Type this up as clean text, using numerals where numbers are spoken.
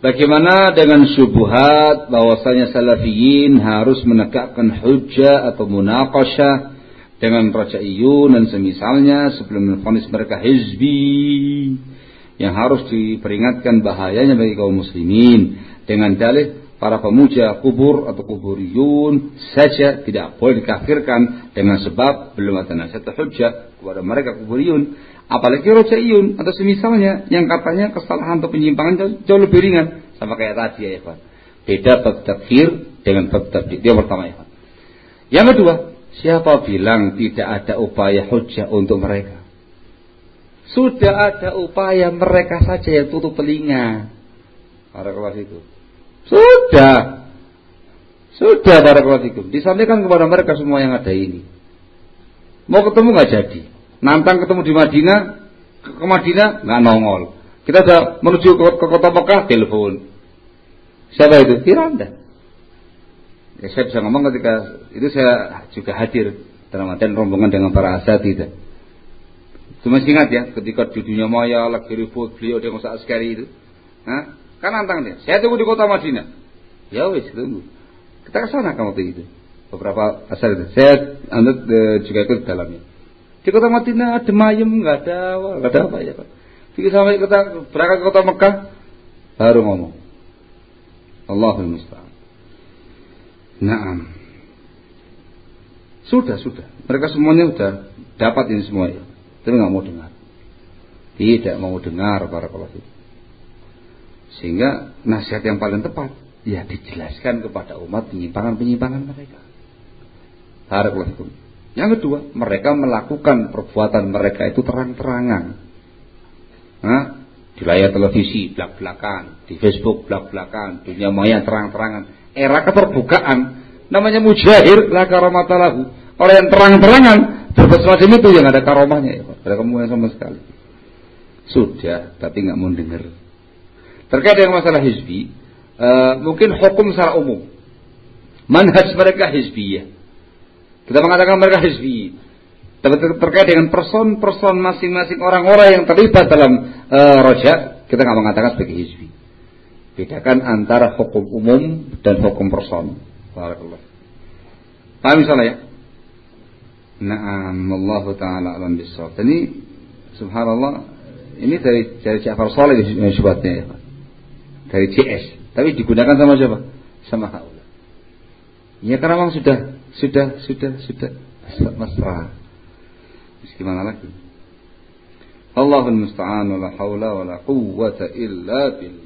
Bagaimana dengan syubhat bahwasanya salafiyin harus menegakkan hujjah atau munaqasyah dengan rajaiyun dan semisalnya sebelum memvonis mereka hizbi, yang harus diperingatkan bahayanya bagi kaum muslimin dengan dalih para pemuja kubur atau kuburiyun saja tidak boleh dikafirkan dengan sebab belum ada nasihat hujjah kepada mereka kuburiyun, apalagi rajaiyun atau semisalnya yang katanya kesalahan atau penyimpangan jauh lebih ringan, sama kayak tadi ya Pak. Beda bab takfir dengan bab tabdik. Dia pertama ya Pak. Yang kedua, siapa bilang tidak ada upaya hujjah untuk mereka? Sudah ada upaya, mereka saja yang tutup telinga. Para kelas itu. Sudah barakallahu fikum. Disampaikan kepada mereka semua yang ada ini. Mau ketemu nggak jadi. Nantang ketemu di Madinah, ke Madinah nggak nongol. Kita sudah menuju ke kota Mekah, telepon. Siapa itu? Firanda. Ya, saya bisa ngomong ketika itu saya juga hadir dalam artian rombongan dengan para asatidzah. Cuma ingat ya, ketika di dunia maya lagi ribut beliau dengan askari itu. Nah, kan nantang dia. Saya tunggu di kota Madinah. Ya wis, tunggu. Kita ke sana waktu itu. Beberapa asal itu. Saya juga ikut dalamnya. Di kota Madinah ada mayem, nggak ada apa ya Pak. Jadi sampai kita berangkat ke kota Mekah baru ngomong. Allahul musta'an. Naam. Sudah. Mereka semuanya sudah dapat ini semua ya. Tapi nggak mau dengar. Tidak mau dengar para pelaku. Sehingga nasihat yang paling tepat ya dijelaskan kepada umat penyimpangan mereka. Barakallahu. Yang kedua, mereka melakukan perbuatan mereka itu terang-terangan. Di layar televisi belak-belakan, di Facebook belak-belakan, dunia maya terang-terangan. Era keterbukaan namanya mujahir la karamata lahu. Orang yang terang-terangan berbuat semacam itu yang ada karomahnya ya Pak. Ada kemuliaan sama sekali. Sudah, tapi nggak mau dengar. Terkait dengan masalah hizbi, mungkin hukum secara umum. Manhaj mereka hizbiyah. Kita mengatakan mereka hizbi. Terkait dengan person masing-masing orang-orang yang terlibat dalam roja, kita nggak mengatakan sebagai hizbi. Bedakan antara hukum umum dan hukum person. Barakallah. Paham misalnya ya? Naam, Allah Ta'ala alam bisawab. Ini subhanallah, ini dari Ja'far Saleh syubhatnya ya Pak. Dari CS, tapi digunakan sama siapa? Sama haula. Ya karena memang sudah mesra. Gimana lagi? Allahul musta'an wa la haula wa la quwwata illa billah.